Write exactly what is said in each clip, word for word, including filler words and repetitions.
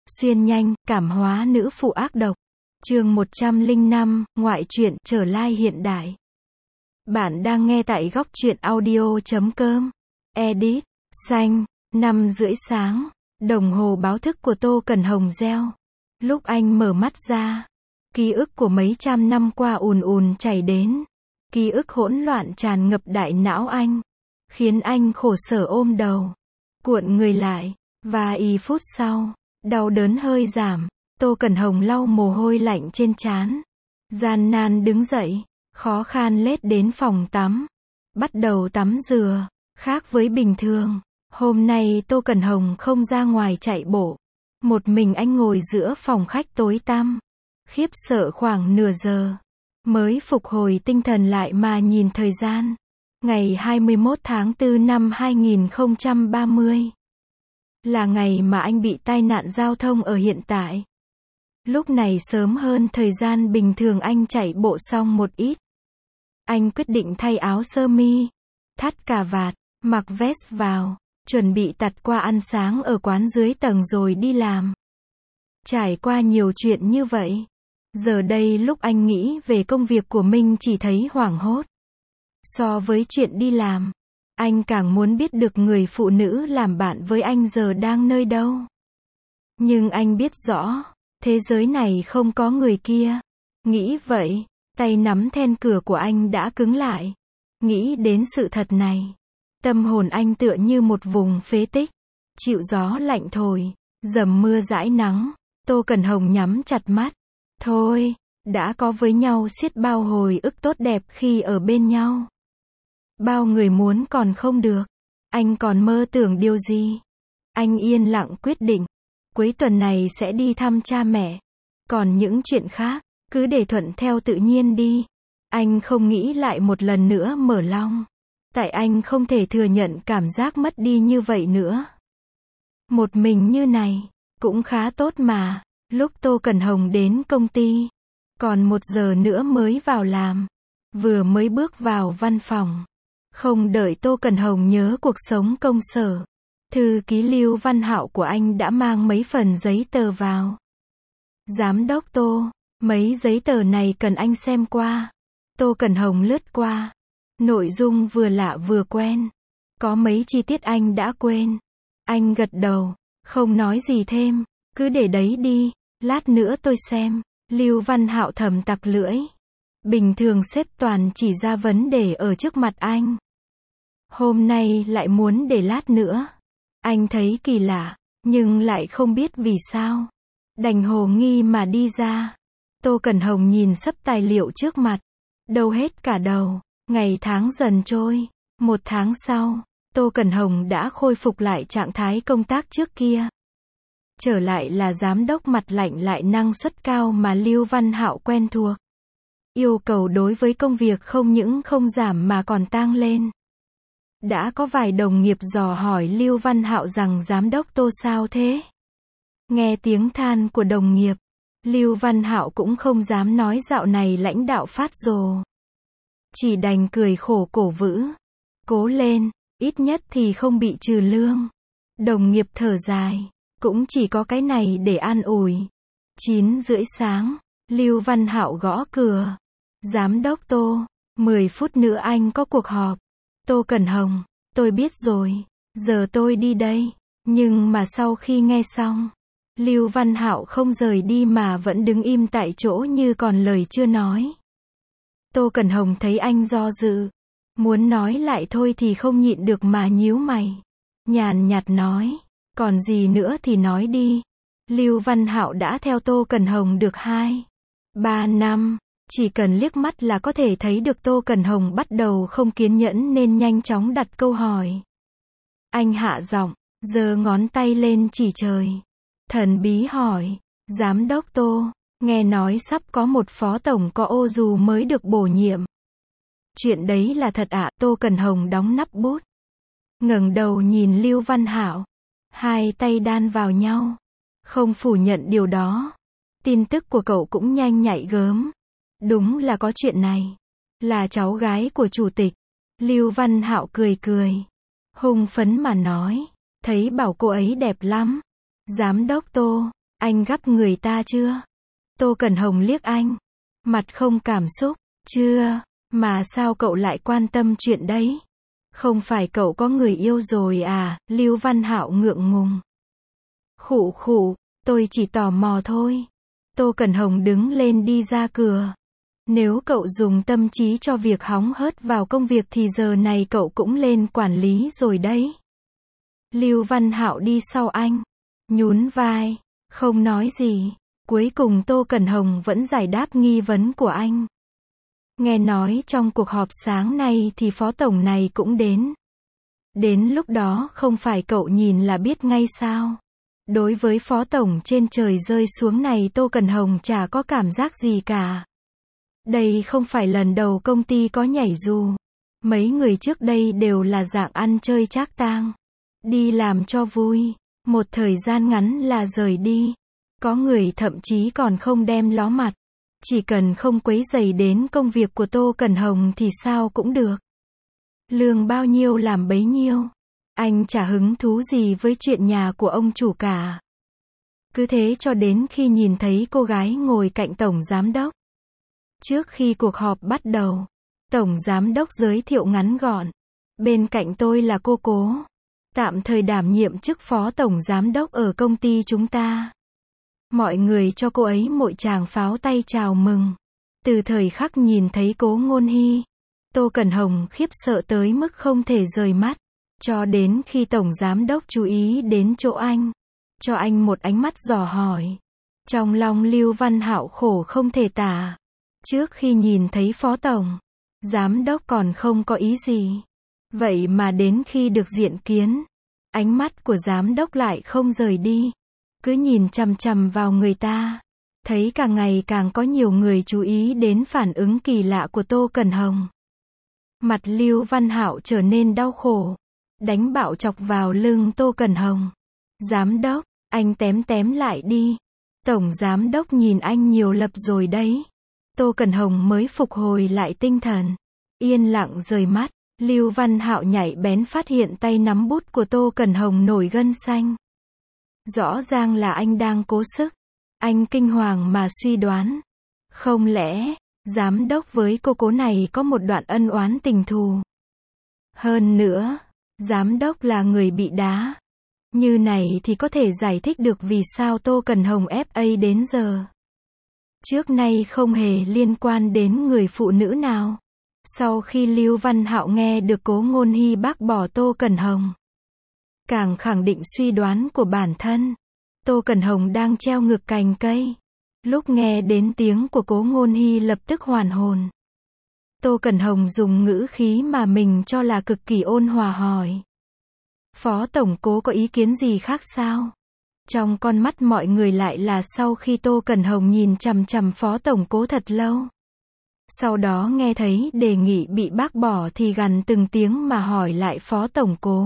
Xuyên nhanh, cảm hóa nữ phụ ác độc. Chương một trăm lẻ năm, ngoại truyện, trở lai hiện đại. Bạn đang nghe tại góc truyện audio chấm com. Edit, xanh, năm rưỡi sáng, đồng hồ báo thức của Tô Cẩn Hồng reo. Lúc anh mở mắt ra, ký ức của mấy trăm năm qua ùn ùn chảy đến. Ký ức hỗn loạn tràn ngập đại não anh, khiến anh khổ sở ôm đầu, cuộn người lại, vài phút sau, đau đớn hơi giảm, Tô Cẩn Hồng lau mồ hôi lạnh trên trán, gian nan đứng dậy, khó khăn lết đến phòng tắm, bắt đầu tắm rửa. Khác với bình thường, hôm nay Tô Cẩn Hồng không ra ngoài chạy bộ, một mình anh ngồi giữa phòng khách tối tăm, khiếp sợ khoảng nửa giờ, mới phục hồi tinh thần lại mà nhìn thời gian. Ngày hai mươi mốt tháng tư năm hai nghìn không trăm ba mươi. Là ngày mà anh bị tai nạn giao thông ở hiện tại. Lúc này sớm hơn thời gian bình thường anh chạy bộ xong một ít. Anh quyết định thay áo sơ mi, thắt cà vạt, mặc vest vào, chuẩn bị tạt qua ăn sáng ở quán dưới tầng rồi đi làm. Trải qua nhiều chuyện như vậy, giờ đây lúc anh nghĩ về công việc của mình chỉ thấy hoảng hốt. So với chuyện đi làm, anh càng muốn biết được người phụ nữ làm bạn với anh giờ đang nơi đâu. Nhưng anh biết rõ, thế giới này không có người kia. Nghĩ vậy, tay nắm then cửa của anh đã cứng lại. Nghĩ đến sự thật này, tâm hồn anh tựa như một vùng phế tích, chịu gió lạnh thổi, dầm mưa dãi nắng. Tô Cẩn Hồng nhắm chặt mắt. Thôi, đã có với nhau xiết bao hồi ức tốt đẹp khi ở bên nhau. Bao người muốn còn không được. Anh còn mơ tưởng điều gì? Anh yên lặng quyết định, cuối tuần này sẽ đi thăm cha mẹ. Còn những chuyện khác, cứ để thuận theo tự nhiên đi. Anh không nghĩ lại một lần nữa mở lòng. Tại anh không thể thừa nhận cảm giác mất đi như vậy nữa. Một mình như này, cũng khá tốt mà. Lúc Tô Cẩn Hồng đến công ty, còn một giờ nữa mới vào làm. Vừa mới bước vào văn phòng, không đợi Tô Cẩn Hồng nhớ cuộc sống công sở, thư ký Lưu Văn Hạo của anh đã mang mấy phần giấy tờ vào. Giám đốc Tô, mấy giấy tờ này cần anh xem qua. Tô Cẩn Hồng lướt qua. Nội dung vừa lạ vừa quen. Có mấy chi tiết anh đã quên. Anh gật đầu, không nói gì thêm. Cứ để đấy đi, lát nữa tôi xem. Lưu Văn Hạo thầm tặc lưỡi. Bình thường sếp toàn chỉ ra vấn đề ở trước mặt anh. Hôm nay lại muốn để lát nữa. Anh thấy kỳ lạ, nhưng lại không biết vì sao. Đành hồ nghi mà đi ra. Tô Cẩn Hồng nhìn xấp tài liệu trước mặt. Đâu hết cả đầu. Ngày tháng dần trôi. Một tháng sau, Tô Cẩn Hồng đã khôi phục lại trạng thái công tác trước kia. Trở lại là giám đốc mặt lạnh lại năng suất cao mà Lưu Văn Hạo quen thuộc. Yêu cầu đối với công việc không những không giảm mà còn tăng lên. Đã có vài đồng nghiệp dò hỏi Lưu Văn Hạo rằng giám đốc Tô sao thế? Nghe tiếng than của đồng nghiệp, Lưu Văn Hạo cũng không dám nói dạo này lãnh đạo phát rồ. Chỉ đành cười khổ cổ vũ. Cố lên, ít nhất thì không bị trừ lương. Đồng nghiệp thở dài, cũng chỉ có cái này để an ủi. Chín rưỡi sáng, Lưu Văn Hạo gõ cửa. Giám đốc Tô, mười phút nữa anh có cuộc họp. Tô Cẩn Hồng, tôi biết rồi, giờ tôi đi đây. Nhưng mà sau khi nghe xong, Lưu Văn Hạo không rời đi mà vẫn đứng im tại chỗ như còn lời chưa nói. Tô Cẩn Hồng thấy anh do dự, muốn nói lại thôi thì không nhịn được mà nhíu mày. Nhàn nhạt nói, còn gì nữa thì nói đi. Lưu Văn Hạo đã theo Tô Cẩn Hồng được hai, ba năm. Chỉ cần liếc mắt là có thể thấy được Tô Cẩn Hồng bắt đầu không kiên nhẫn nên nhanh chóng đặt câu hỏi. Anh hạ giọng, giơ ngón tay lên chỉ trời. Thần bí hỏi, giám đốc Tô, nghe nói sắp có một phó tổng có ô dù mới được bổ nhiệm. Chuyện đấy là thật ạ? Tô Cẩn Hồng đóng nắp bút, ngẩng đầu nhìn Lưu Văn Hạo, hai tay đan vào nhau. Không phủ nhận điều đó. Tin tức của cậu cũng nhanh nhạy gớm. Đúng là có chuyện này. Là cháu gái của chủ tịch. Lưu Văn Hạo cười cười, hùng phấn mà nói, thấy bảo cô ấy đẹp lắm. Giám đốc Tô, Anh gắp người ta chưa? Tô Cẩn Hồng liếc anh. Mặt không cảm xúc. Chưa, mà sao cậu lại quan tâm chuyện đấy? Không phải cậu có người yêu rồi à? Lưu Văn Hạo ngượng ngùng. Khụ khụ, tôi chỉ tò mò thôi. Tô Cẩn Hồng đứng lên đi ra cửa. Nếu cậu dùng tâm trí cho việc hóng hớt vào công việc thì giờ này cậu cũng lên quản lý rồi đấy. Lưu Văn Hạo đi sau anh. Nhún vai. Không nói gì. Cuối cùng Tô Cẩn Hồng vẫn giải đáp nghi vấn của anh. Nghe nói trong cuộc họp sáng nay thì phó tổng này cũng đến. Đến lúc đó không phải cậu nhìn là biết ngay sao? Đối với phó tổng trên trời rơi xuống này Tô Cẩn Hồng chả có cảm giác gì cả. Đây không phải lần đầu công ty có nhảy dù. Mấy người trước đây đều là dạng ăn chơi trác tang. Đi làm cho vui. Một thời gian ngắn là rời đi. Có người thậm chí còn không đem ló mặt. Chỉ cần không quấy rầy đến công việc của Tô Cẩn Hồng thì sao cũng được. Lương bao nhiêu làm bấy nhiêu. Anh chả hứng thú gì với chuyện nhà của ông chủ cả. Cứ thế cho đến khi nhìn thấy cô gái ngồi cạnh tổng giám đốc. Trước khi cuộc họp bắt đầu, tổng giám đốc giới thiệu ngắn gọn. Bên cạnh tôi là cô Cố. Tạm thời đảm nhiệm chức phó tổng giám đốc ở công ty chúng ta. Mọi người cho cô ấy một tràng pháo tay chào mừng. Từ thời khắc nhìn thấy Cố Ngôn Hy, Tô Cẩn Hồng khiếp sợ tới mức không thể rời mắt. Cho đến khi tổng giám đốc chú ý đến chỗ anh, cho anh một ánh mắt dò hỏi. Trong lòng Lưu Văn Hạo khổ không thể tả. Trước khi nhìn thấy phó tổng, giám đốc còn không có ý gì. Vậy mà đến khi được diện kiến, ánh mắt của giám đốc lại không rời đi. Cứ nhìn chằm chằm vào người ta. Thấy càng ngày càng có nhiều người chú ý đến phản ứng kỳ lạ của Tô Cẩn Hồng. Mặt Lưu Văn Hạo trở nên đau khổ. Đánh bạo chọc vào lưng Tô Cẩn Hồng. Giám đốc, anh tém tém lại đi. Tổng giám đốc nhìn anh nhiều lập rồi đấy. Tô Cẩn Hồng mới phục hồi lại tinh thần. Yên lặng rời mắt. Lưu Văn Hạo nhảy bén phát hiện tay nắm bút của Tô Cẩn Hồng nổi gân xanh. Rõ ràng là anh đang cố sức. Anh kinh hoàng mà suy đoán. Không lẽ, giám đốc với cô Cố này có một đoạn ân oán tình thù. Hơn nữa, giám đốc là người bị đá. Như này thì có thể giải thích được vì sao Tô Cẩn Hồng ép a đến giờ. Trước nay không hề liên quan đến người phụ nữ nào. Sau khi Lưu Văn Hạo nghe được Cố Ngôn Hy bác bỏ Tô Cẩn Hồng, càng khẳng định suy đoán của bản thân. Tô Cẩn Hồng đang treo ngược cành cây. Lúc nghe đến tiếng của Cố Ngôn Hy lập tức hoàn hồn. Tô Cẩn Hồng dùng ngữ khí mà mình cho là cực kỳ ôn hòa hỏi. Phó tổng Cố có ý kiến gì khác sao? Trong con mắt mọi người lại là sau khi Tô Cẩn Hồng nhìn chằm chằm phó tổng Cố thật lâu. Sau đó nghe thấy đề nghị bị bác bỏ thì gằn từng tiếng mà hỏi lại phó tổng Cố.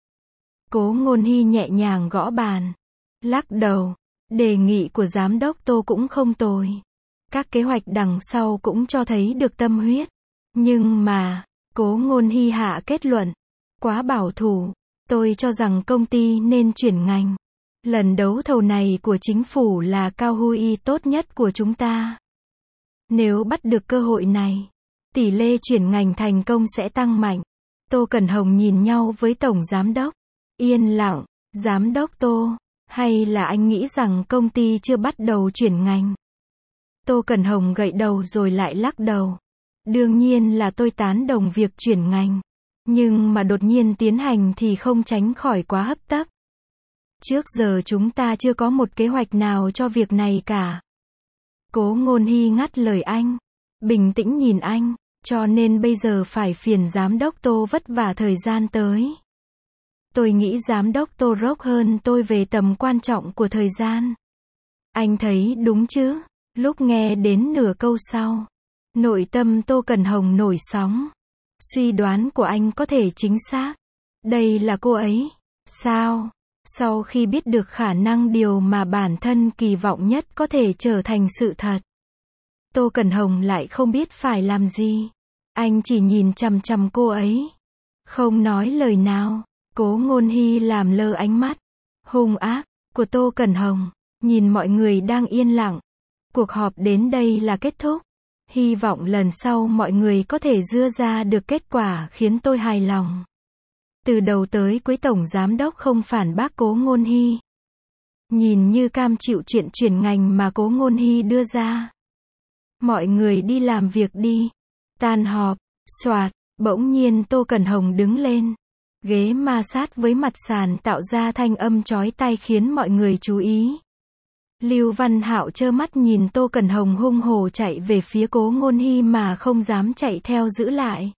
Cố Ngôn Hy nhẹ nhàng gõ bàn. Lắc đầu. Đề nghị của giám đốc Tô cũng không tồi. Các kế hoạch đằng sau cũng cho thấy được tâm huyết. Nhưng mà, Cố Ngôn Hy hạ kết luận. Quá bảo thủ. Tôi cho rằng công ty nên chuyển ngành. Lần đấu thầu này của chính phủ là cao hui tốt nhất của chúng ta. Nếu bắt được cơ hội này, tỷ lệ chuyển ngành thành công sẽ tăng mạnh. Tô Cẩn Hồng nhìn nhau với tổng giám đốc. Yên lặng. Giám đốc Tô, hay là anh nghĩ rằng công ty chưa bắt đầu chuyển ngành? Tô Cẩn Hồng gậy đầu rồi lại lắc đầu. Đương nhiên là tôi tán đồng việc chuyển ngành. Nhưng mà đột nhiên tiến hành thì không tránh khỏi quá hấp tấp. Trước giờ chúng ta chưa có một kế hoạch nào cho việc này cả. Cố Ngôn Hy ngắt lời anh. Bình tĩnh nhìn anh. Cho nên bây giờ phải phiền giám đốc Tô vất vả thời gian tới. Tôi nghĩ giám đốc Tô rốc hơn tôi về tầm quan trọng của thời gian. Anh thấy đúng chứ? Lúc nghe đến nửa câu sau, nội tâm Tô Cẩn Hồng nổi sóng. Suy đoán của anh có thể chính xác. Đây là cô ấy. Sao? Sau khi biết được khả năng điều mà bản thân kỳ vọng nhất có thể trở thành sự thật, Tô Cẩn Hồng lại không biết phải làm gì. Anh chỉ nhìn chằm chằm cô ấy. Không nói lời nào. Cố Ngôn Hy làm lơ ánh mắt hung ác của Tô Cẩn Hồng. nhìn mọi người đang yên lặng. Cuộc họp đến đây là kết thúc. Hy vọng lần sau mọi người có thể đưa ra được kết quả khiến tôi hài lòng. Từ đầu tới cuối Tổng Giám đốc không phản bác Cố Ngôn Hy. Nhìn như cam chịu chuyện chuyển ngành mà Cố Ngôn Hy đưa ra. Mọi người đi làm việc đi. Tan họp, soạt, bỗng nhiên Tô Cẩn Hồng đứng lên. Ghế ma sát với mặt sàn tạo ra thanh âm chói tai khiến mọi người chú ý. Lưu Văn Hạo trơ mắt nhìn Tô Cẩn Hồng hung hổ chạy về phía Cố Ngôn Hy mà không dám chạy theo giữ lại.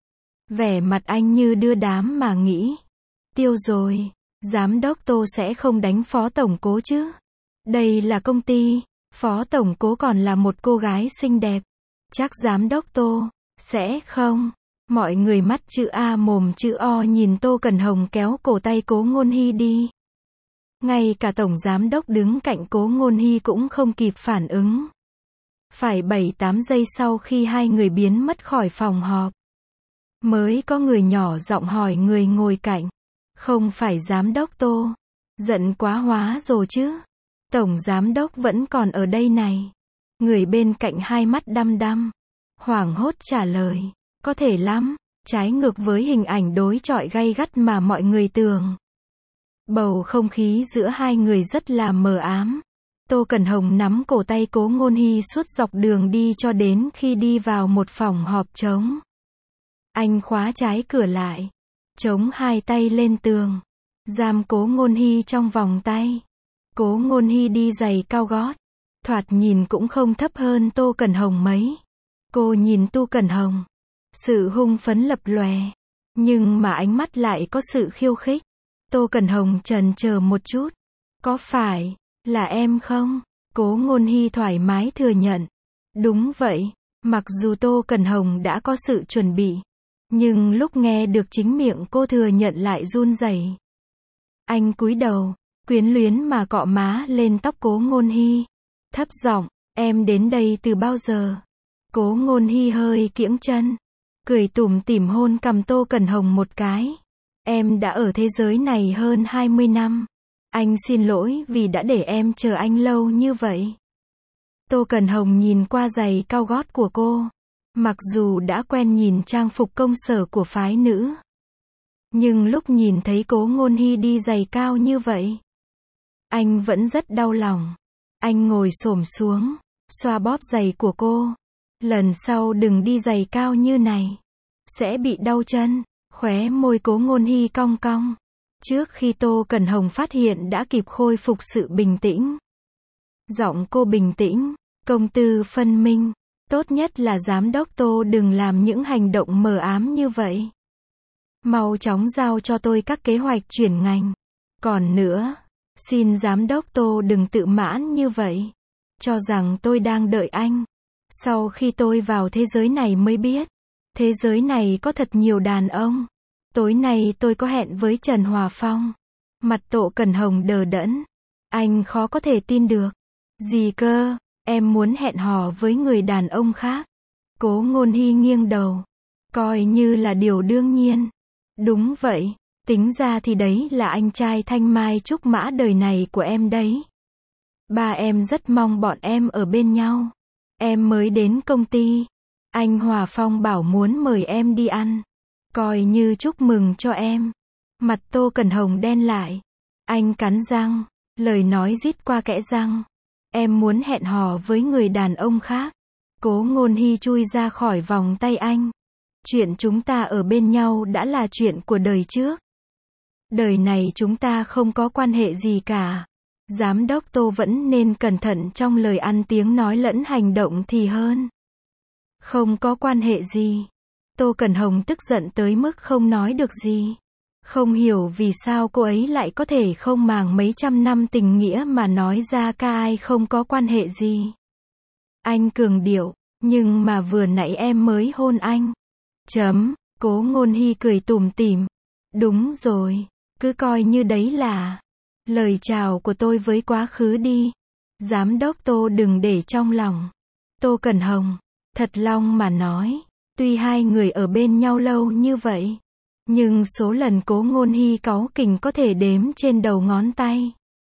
Vẻ mặt anh như đưa đám mà nghĩ. Tiêu rồi, Giám đốc Tô sẽ không đánh Phó Tổng Cố chứ. Đây là công ty, Phó Tổng Cố còn là một cô gái xinh đẹp. Chắc Giám đốc Tô sẽ không. Mọi người mắt chữ A mồm chữ O nhìn Tô Cẩn Hồng kéo cổ tay Cố Ngôn Hy đi. Ngay cả Tổng Giám đốc đứng cạnh Cố Ngôn Hy cũng không kịp phản ứng. Phải bảy tám giây sau khi hai người biến mất khỏi phòng họp, mới có người nhỏ giọng hỏi người ngồi cạnh. Không phải Giám đốc Tô. Giận quá hóa rồi chứ. Tổng Giám đốc vẫn còn ở đây này. Người bên cạnh hai mắt đăm đăm. Hoảng hốt trả lời. Có thể lắm. Trái ngược với hình ảnh đối chọi gay gắt mà mọi người tưởng. Bầu không khí giữa hai người rất là mờ ám. Tô Cẩn Hồng nắm cổ tay Cố Ngôn Hy suốt dọc đường đi cho đến khi đi vào một phòng họp trống. Anh khóa trái cửa lại. Chống hai tay lên tường. Giam Cố Ngôn Hy trong vòng tay. Cố Ngôn Hy đi giày cao gót. Thoạt nhìn cũng không thấp hơn Tô Cẩn Hồng mấy. Cô nhìn Tô Cẩn Hồng. Sự hung phấn lập lòe. Nhưng mà ánh mắt lại có sự khiêu khích. Tô Cẩn Hồng chần chờ một chút. Có phải là em không? Cố Ngôn Hy thoải mái thừa nhận. Đúng vậy. Mặc dù Tô Cẩn Hồng đã có sự chuẩn bị. Nhưng lúc nghe được chính miệng cô thừa nhận lại run rẩy. Anh cúi đầu, quyến luyến mà cọ má lên tóc Cố Ngôn Hy. Thấp giọng, em đến đây từ bao giờ? Cố Ngôn Hy hơi kiễng chân. Cười tủm tỉm hôn cằm Tô Cẩn Hồng một cái. Em đã ở thế giới này hơn hai mươi năm. Anh xin lỗi vì đã để em chờ anh lâu như vậy. Tô Cẩn Hồng nhìn qua giày cao gót của cô. Mặc dù đã quen nhìn trang phục công sở của phái nữ. Nhưng lúc nhìn thấy Cố Ngôn Hy đi giày cao như vậy. Anh vẫn rất đau lòng. Anh ngồi xổm xuống. Xoa bóp giày của cô. Lần sau đừng đi giày cao như này. Sẽ bị đau chân. Khóe môi Cố Ngôn Hy cong cong. Trước khi Tô Cẩn Hồng phát hiện đã kịp khôi phục sự bình tĩnh. Giọng cô bình tĩnh. Công tư phân minh. Tốt nhất là Giám đốc Tô đừng làm những hành động mờ ám như vậy. Mau chóng giao cho tôi các kế hoạch chuyển ngành. Còn nữa, xin Giám đốc Tô đừng tự mãn như vậy. Cho rằng tôi đang đợi anh. Sau khi tôi vào thế giới này mới biết. Thế giới này có thật nhiều đàn ông. Tối nay tôi có hẹn với Trần Hòa Phong. Mặt Tô Cẩn Hồng đờ đẫn. Anh khó có thể tin được. Gì cơ? Em muốn hẹn hò với người đàn ông khác. Cố Ngôn Hy nghiêng đầu. Coi như là điều đương nhiên. Đúng vậy. Tính ra thì đấy là anh trai thanh mai trúc mã đời này của em đấy. Ba em rất mong bọn em ở bên nhau. Em mới đến công ty. Anh Hòa Phong bảo muốn mời em đi ăn. Coi như chúc mừng cho em. Mặt Tô Cẩn Hồng đen lại. Anh cắn răng. Lời nói rít qua kẽ răng. Em muốn hẹn hò với người đàn ông khác. Cố Ngôn Hy chui ra khỏi vòng tay anh. Chuyện chúng ta ở bên nhau đã là chuyện của đời trước. Đời này chúng ta không có quan hệ gì cả. Giám đốc Tô vẫn nên cẩn thận trong lời ăn tiếng nói lẫn hành động thì hơn. Không có quan hệ gì. Tô Cẩn Hồng tức giận tới mức không nói được gì. Không hiểu vì sao cô ấy lại có thể không màng mấy trăm năm tình nghĩa mà nói ra ca ai không có quan hệ gì. Anh cường điệu, nhưng mà vừa nãy em mới hôn anh. Chấm, Cố Ngôn Hy cười tủm tỉm. Đúng rồi, cứ coi như đấy là lời chào của tôi với quá khứ đi. Giám đốc Tô đừng để trong lòng. Tô Cẩn Hồng, thật lòng mà nói, tuy hai người ở bên nhau lâu như vậy, nhưng số lần Cố Ngôn Hy cáu kỉnh có thể đếm trên đầu ngón tay.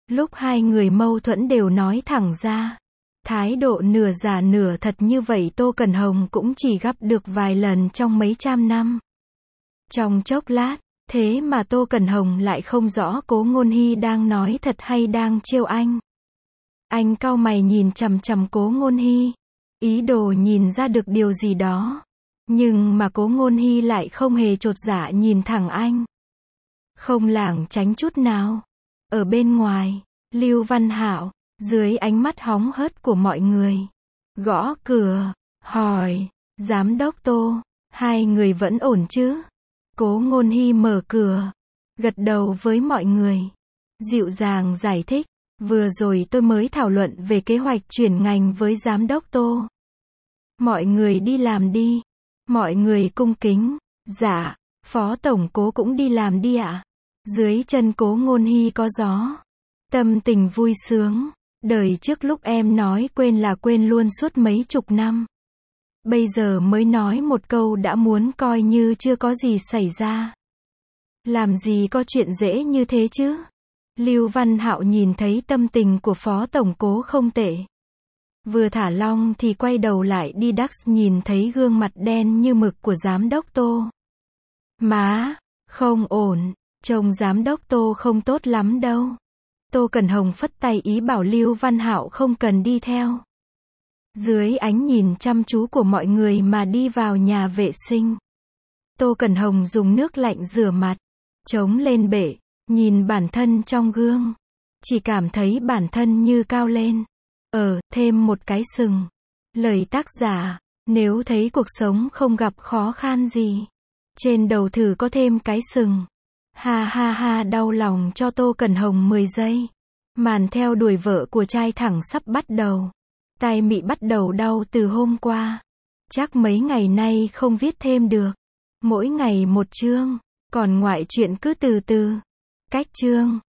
Lúc hai người mâu thuẫn đều nói thẳng ra. Thái độ nửa giả nửa thật như vậy Tô Cẩn Hồng cũng chỉ gặp được vài lần trong mấy trăm năm. Trong chốc lát, thế mà Tô Cẩn Hồng lại không rõ Cố Ngôn Hy đang nói thật hay đang trêu anh. Anh cau mày nhìn chằm chằm Cố Ngôn Hy, ý đồ nhìn ra được điều gì đó. Nhưng mà Cố Ngôn Hy lại không hề chột dạ nhìn thẳng anh. Không lảng tránh chút nào. Ở bên ngoài, Lưu Văn Hạo, dưới ánh mắt hóng hớt của mọi người, gõ cửa, hỏi, Giám đốc Tô, hai người vẫn ổn chứ? Cố Ngôn Hy mở cửa, gật đầu với mọi người, dịu dàng giải thích, vừa rồi tôi mới thảo luận về kế hoạch chuyển ngành với Giám đốc Tô. Mọi người đi làm đi. Mọi người cung kính, dạ, Phó Tổng Cố cũng đi làm đi ạ. Dưới chân Cố Ngôn Hy có gió, tâm tình vui sướng, đời trước lúc em nói quên là quên luôn suốt mấy chục năm. Bây giờ mới nói một câu đã muốn coi như chưa có gì xảy ra. Làm gì có chuyện dễ như thế chứ? Lưu Văn Hạo nhìn thấy tâm tình của Phó Tổng Cố không tệ. Vừa thả lỏng thì quay đầu lại đi đắc nhìn thấy gương mặt đen như mực của Giám đốc Tô. Má, không ổn, trông Giám đốc Tô không tốt lắm đâu. Tô Cẩn Hồng phất tay ý bảo Lưu Văn Hạo không cần đi theo. Dưới ánh nhìn chăm chú của mọi người mà đi vào nhà vệ sinh. Tô Cẩn Hồng dùng nước lạnh rửa mặt, chống lên bệ, nhìn bản thân trong gương. Chỉ cảm thấy bản thân như cao lên. Ờ, thêm một cái sừng. Lời tác giả, nếu thấy cuộc sống không gặp khó khăn gì, trên đầu thử có thêm cái sừng. Ha ha ha, đau lòng cho Tô Cẩn Hồng mười giây. Màn theo đuổi vợ của trai thẳng sắp bắt đầu. Tai mị bắt đầu đau từ hôm qua. Chắc mấy ngày nay không viết thêm được. Mỗi ngày một chương, còn ngoại truyện cứ từ từ. Cách chương.